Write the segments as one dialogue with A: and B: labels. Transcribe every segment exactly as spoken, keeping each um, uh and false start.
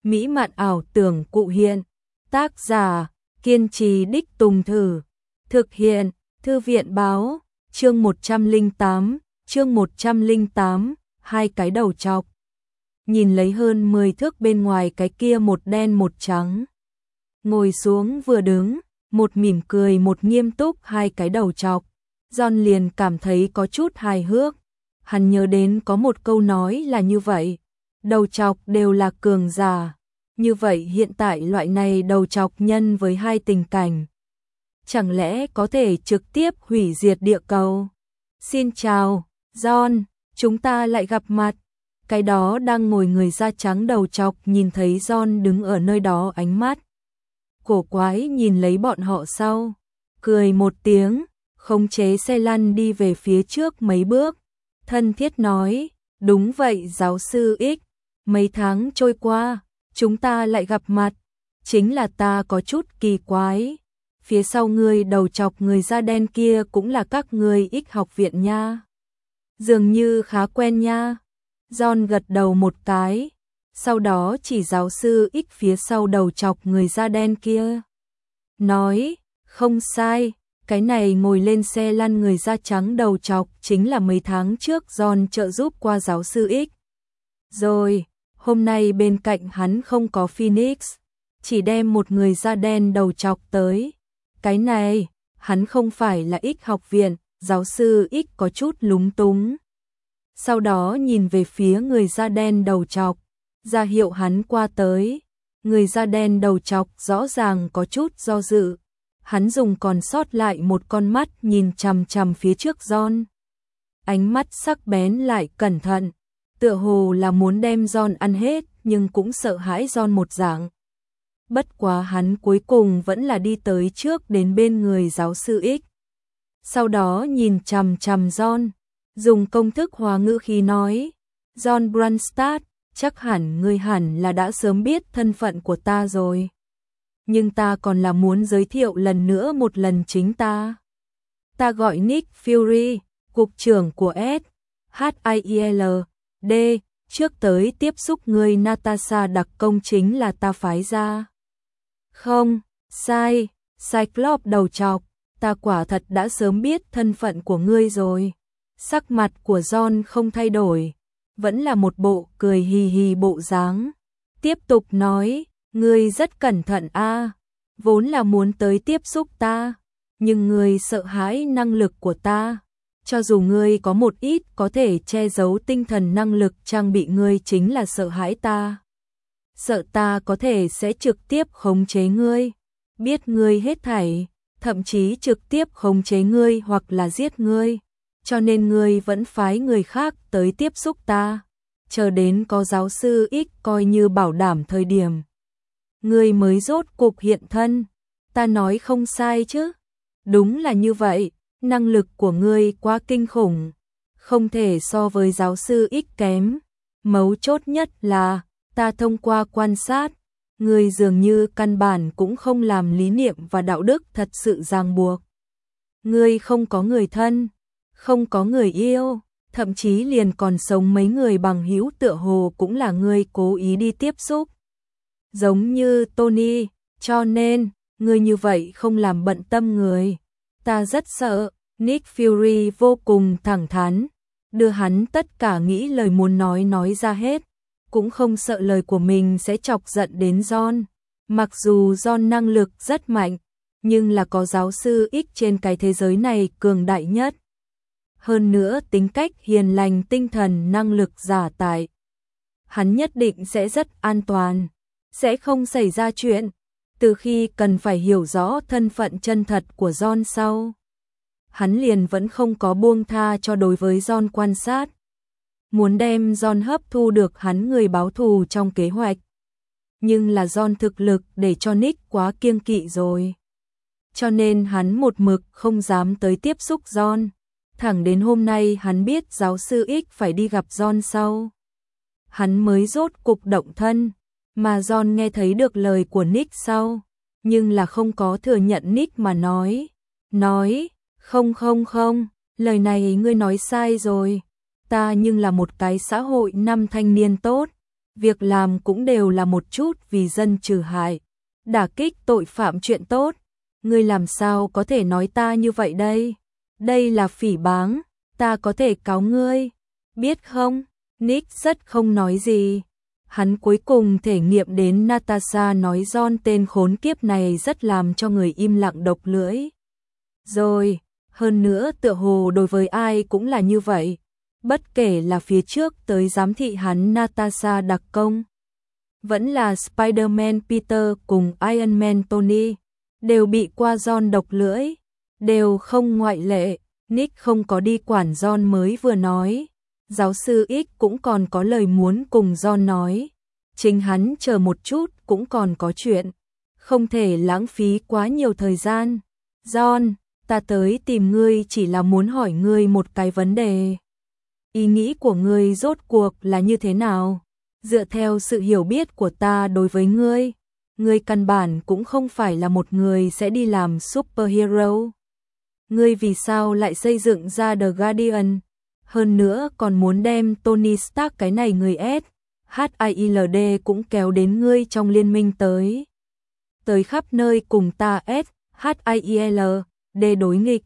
A: mỹ mạn ảo tưởng cụ hiện. Tác giả, kiên trì đích tùng thử. Thực hiện, Thư viện báo, chương một trăm lẻ tám, chương một trăm lẻ tám, hai cái đầu chọc. Nhìn lấy hơn mười thước bên ngoài cái kia một đen một trắng. Ngồi xuống vừa đứng, một mỉm cười một nghiêm túc hai cái đầu chọc. John liền cảm thấy có chút hài hước. Hắn nhớ đến có một câu nói là như vậy. Đầu chọc đều là cường giả. Như vậy hiện tại loại này đầu chọc nhân với hai tình cảnh. Chẳng lẽ có thể trực tiếp hủy diệt địa cầu? Xin chào, John, chúng ta lại gặp mặt. Cái đó đang ngồi người da trắng đầu chọc nhìn thấy John đứng ở nơi đó, ánh mắt cổ quái nhìn lấy bọn họ sau. Cười một tiếng, khống chế xe lăn đi về phía trước mấy bước. Thân thiết nói, đúng vậy giáo sư X, mấy tháng trôi qua, chúng ta lại gặp mặt. Chính là ta có chút kỳ quái. Phía sau người đầu chọc người da đen kia cũng là các người X học viện nha. Dường như khá quen nha. John gật đầu một cái, sau đó chỉ giáo sư X phía sau đầu chọc người da đen kia. Nói, không sai, cái này ngồi lên xe lăn người da trắng đầu chọc chính là mấy tháng trước John trợ giúp qua giáo sư X. Rồi, hôm nay bên cạnh hắn không có Phoenix, chỉ đem một người da đen đầu chọc tới. Cái này, hắn không phải là X học viện, giáo sư X có chút lúng túng. Sau đó nhìn về phía người da đen đầu chọc, ra hiệu hắn qua tới. Người da đen đầu chọc rõ ràng có chút do dự. Hắn dùng còn sót lại một con mắt nhìn chằm chằm phía trước John. Ánh mắt sắc bén lại cẩn thận, tựa hồ là muốn đem John ăn hết nhưng cũng sợ hãi John một dạng. Bất quá hắn cuối cùng vẫn là đi tới trước đến bên người giáo sư X. Sau đó nhìn chằm chằm John, dùng công thức hóa ngữ khí nói, John Brunstad, chắc hẳn ngươi hẳn là đã sớm biết thân phận của ta rồi. Nhưng ta còn là muốn giới thiệu lần nữa một lần chính ta. Ta gọi Nick Fury, cục trưởng của S H I E L D, trước tới tiếp xúc ngươi Natasha đặc công chính là ta phái ra. Không, sai, Cyclops đầu chọc, ta quả thật đã sớm biết thân phận của ngươi rồi. Sắc mặt của John không thay đổi, vẫn là một bộ cười hì hì bộ dáng. Tiếp tục nói, ngươi rất cẩn thận a, vốn là muốn tới tiếp xúc ta, nhưng ngươi sợ hãi năng lực của ta. Cho dù ngươi có một ít có thể che giấu tinh thần năng lực trang bị, ngươi chính là sợ hãi ta. Sợ ta có thể sẽ trực tiếp khống chế ngươi, biết ngươi hết thảy, thậm chí trực tiếp khống chế ngươi hoặc là giết ngươi. Cho nên ngươi vẫn phái người khác tới tiếp xúc ta, chờ đến có giáo sư X coi như bảo đảm thời điểm. Ngươi mới rốt cục hiện thân, ta nói không sai chứ? Đúng là như vậy, năng lực của ngươi quá kinh khủng, không thể so với giáo sư X kém. Mấu chốt nhất là, ta thông qua quan sát, ngươi dường như căn bản cũng không làm lý niệm và đạo đức thật sự ràng buộc. Ngươi không có người thân, không có người yêu, thậm chí liền còn sống mấy người bằng hữu tựa hồ cũng là ngươi cố ý đi tiếp xúc. Giống như Tony, cho nên, ngươi như vậy không làm bận tâm người. Ta rất sợ. Nick Fury vô cùng thẳng thắn, đưa hắn tất cả nghĩ lời muốn nói nói ra hết, cũng không sợ lời của mình sẽ chọc giận đến John. Mặc dù John năng lực rất mạnh, nhưng là có giáo sư X trên cái thế giới này cường đại nhất. Hơn nữa tính cách hiền lành, tinh thần năng lực giả tại. Hắn nhất định sẽ rất an toàn, sẽ không xảy ra chuyện. Từ khi cần phải hiểu rõ thân phận chân thật của John sau, hắn liền vẫn không có buông tha cho đối với John quan sát. Muốn đem John hấp thu được hắn người báo thù trong kế hoạch. Nhưng là John thực lực để cho Nick quá kiêng kỵ rồi. Cho nên hắn một mực không dám tới tiếp xúc John. Thẳng đến hôm nay hắn biết giáo sư X phải đi gặp John sau, hắn mới rốt cục động thân. Mà John nghe thấy được lời của Nick sau, nhưng là không có thừa nhận Nick mà nói. Nói, không không không, lời này ngươi nói sai rồi. Ta nhưng là một cái xã hội năm thanh niên tốt, việc làm cũng đều là một chút vì dân trừ hại, đả kích tội phạm chuyện tốt. Ngươi làm sao có thể nói ta như vậy đây? Đây là phỉ báng, ta có thể cáo ngươi, biết không? Nick rất không nói gì. Hắn cuối cùng thể nghiệm đến Natasha nói John tên khốn kiếp này rất làm cho người im lặng độc lưỡi. Rồi, hơn nữa tựa hồ đối với ai cũng là như vậy. Bất kể là phía trước tới giám thị hắn Natasha đặc công, vẫn là Spider-Man Peter cùng Iron Man Tony, đều bị qua John độc lưỡi, đều không ngoại lệ. Nick không có đi quản John mới vừa nói. Giáo sư X cũng còn có lời muốn cùng John nói. Chính hắn chờ một chút cũng còn có chuyện. Không thể lãng phí quá nhiều thời gian. John, ta tới tìm ngươi chỉ là muốn hỏi ngươi một cái vấn đề. Ý nghĩ của ngươi rốt cuộc là như thế nào? Dựa theo sự hiểu biết của ta đối với ngươi, ngươi căn bản cũng không phải là một người sẽ đi làm superhero. Ngươi vì sao lại xây dựng ra The Guardian? Hơn nữa còn muốn đem Tony Stark cái này người S, hát i lờ đê cũng kéo đến ngươi trong liên minh tới. Tới khắp nơi cùng ta S, hát i lờ đê đối nghịch.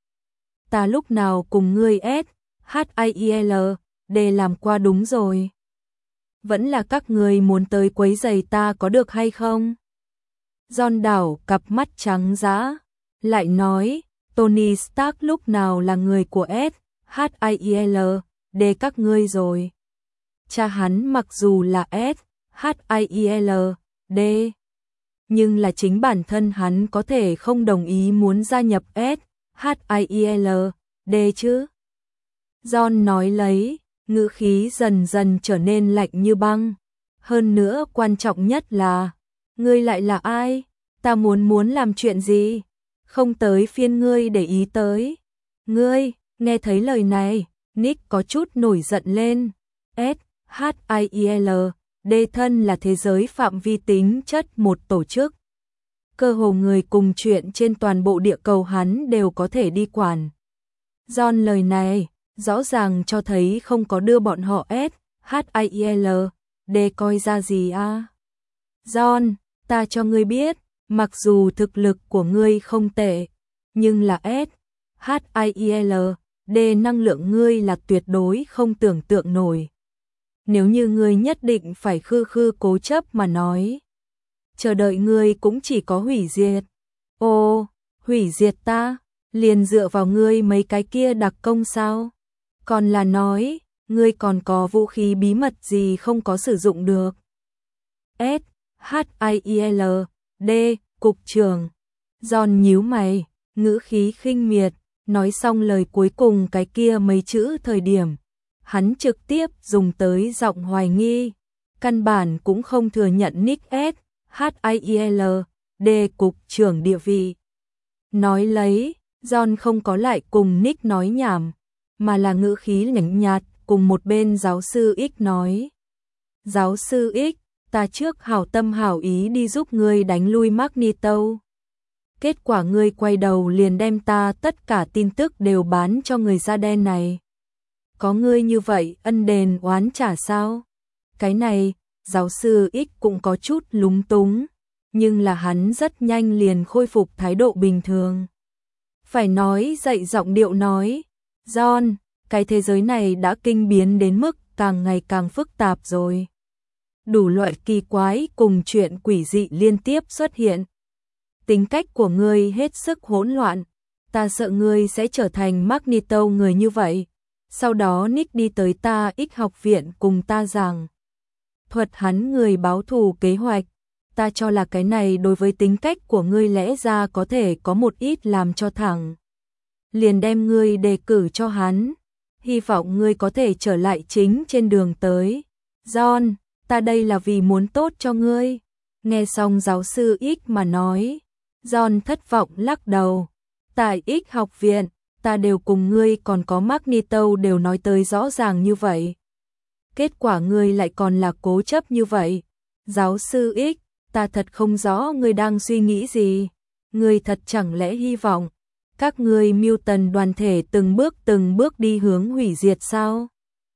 A: Ta lúc nào cùng ngươi S, hát i lờ đê làm qua đúng rồi. Vẫn là các ngươi muốn tới quấy rầy ta có được hay không? John đảo cặp mắt trắng dã, lại nói, Tony Stark lúc nào là người của S, hát i lờ đê các ngươi rồi. Cha hắn mặc dù là S, hát i lờ đê, nhưng là chính bản thân hắn có thể không đồng ý muốn gia nhập S, hát i lờ đê chứ. John nói lấy, ngữ khí dần dần trở nên lạnh như băng. Hơn nữa quan trọng nhất là, ngươi lại là ai? Ta muốn muốn làm chuyện gì? Không tới phiên ngươi để ý tới. Ngươi, nghe thấy lời này, Nick có chút nổi giận lên. S, hát i lờ đê thân là thế giới phạm vi tính chất một tổ chức. Cơ hồ người cùng chuyện trên toàn bộ địa cầu hắn đều có thể đi quản. John lời này, rõ ràng cho thấy không có đưa bọn họ S, hát i lờ đê coi ra gì à. John, ta cho ngươi biết, mặc dù thực lực của ngươi không tệ, nhưng là S, hát i lờ đê năng lượng ngươi là tuyệt đối không tưởng tượng nổi. Nếu như ngươi nhất định phải khư khư cố chấp mà nói, chờ đợi ngươi cũng chỉ có hủy diệt. Ồ, hủy diệt ta, liền dựa vào ngươi mấy cái kia đặc công sao? Còn là nói, ngươi còn có vũ khí bí mật gì không có sử dụng được? S, hát i lờ đê, cục trưởng. John nhíu mày, ngữ khí khinh miệt, nói xong lời cuối cùng cái kia mấy chữ thời điểm. Hắn trực tiếp dùng tới giọng hoài nghi, căn bản cũng không thừa nhận Nick S, hát i lờ đê cục trưởng địa vị. Nói lấy, John không có lại cùng Nick nói nhảm, mà là ngữ khí lạnh nhạt cùng một bên giáo sư X nói. Giáo sư X, ta trước hảo tâm hảo ý đi giúp ngươi đánh lui Magneto. Kết quả ngươi quay đầu liền đem ta tất cả tin tức đều bán cho người da đen này. Có ngươi như vậy ân đền oán trả sao? Cái này, giáo sư X cũng có chút lúng túng, nhưng là hắn rất nhanh liền khôi phục thái độ bình thường. Phải nói dậy giọng điệu nói, John, cái thế giới này đã kinh biến đến mức càng ngày càng phức tạp rồi. Đủ loại kỳ quái cùng chuyện quỷ dị liên tiếp xuất hiện. Tính cách của ngươi hết sức hỗn loạn, ta sợ ngươi sẽ trở thành Magneto người như vậy. Sau đó Nick đi tới ta X học viện cùng ta rằng thuật hắn người báo thù kế hoạch. Ta cho là cái này đối với tính cách của ngươi lẽ ra có thể có một ít làm cho thẳng. Liền đem ngươi đề cử cho hắn. Hy vọng ngươi có thể trở lại chính trên đường tới. John, ta đây là vì muốn tốt cho ngươi. Nghe xong giáo sư X mà nói, John thất vọng lắc đầu. Tại X học viện, ta đều cùng ngươi còn có Magneto đều nói tới rõ ràng như vậy. Kết quả ngươi lại còn là cố chấp như vậy. Giáo sư X, ta thật không rõ ngươi đang suy nghĩ gì. Ngươi thật chẳng lẽ hy vọng các ngươi Mutant đoàn thể từng bước từng bước đi hướng hủy diệt sao?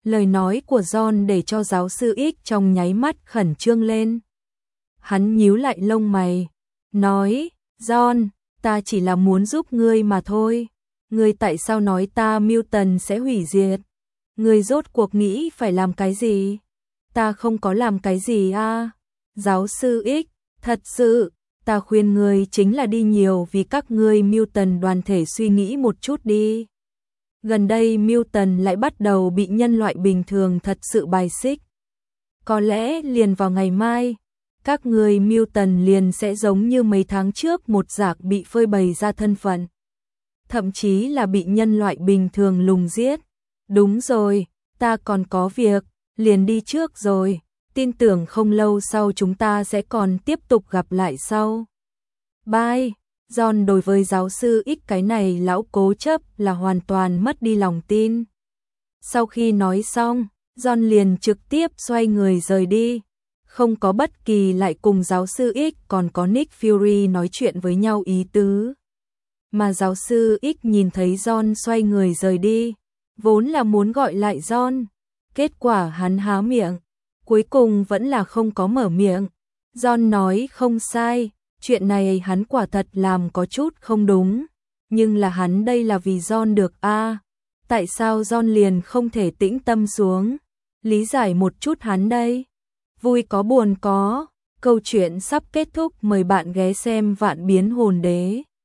A: Lời nói của John để cho giáo sư X trong nháy mắt khẩn trương lên. Hắn nhíu lại lông mày, nói, John, ta chỉ là muốn giúp ngươi mà thôi. Ngươi tại sao nói ta Milton sẽ hủy diệt? Ngươi rốt cuộc nghĩ phải làm cái gì? Ta không có làm cái gì à? Giáo sư X, thật sự, ta khuyên ngươi chính là đi nhiều vì các ngươi Milton đoàn thể suy nghĩ một chút đi. Gần đây Milton lại bắt đầu bị nhân loại bình thường thật sự bài xích. Có lẽ liền vào ngày mai, các người Milton liền sẽ giống như mấy tháng trước một giặc bị phơi bày ra thân phận. Thậm chí là bị nhân loại bình thường lùng giết. Đúng rồi, ta còn có việc, liền đi trước rồi, tin tưởng không lâu sau chúng ta sẽ còn tiếp tục gặp lại sau. Bye. John đối với giáo sư X cái này lão cố chấp là hoàn toàn mất đi lòng tin. Sau khi nói xong, John liền trực tiếp xoay người rời đi. Không có bất kỳ lại cùng giáo sư X còn có Nick Fury nói chuyện với nhau ý tứ. Mà giáo sư X nhìn thấy John xoay người rời đi, vốn là muốn gọi lại John. Kết quả hắn há miệng, cuối cùng vẫn là không có mở miệng. John nói không sai, chuyện này hắn quả thật làm có chút không đúng. Nhưng là hắn đây là vì John được a à, tại sao John liền không thể tĩnh tâm xuống? Lý giải một chút hắn đây. Vui có buồn có, câu chuyện sắp kết thúc, mời bạn ghé xem Vạn Biến Hồn Đế.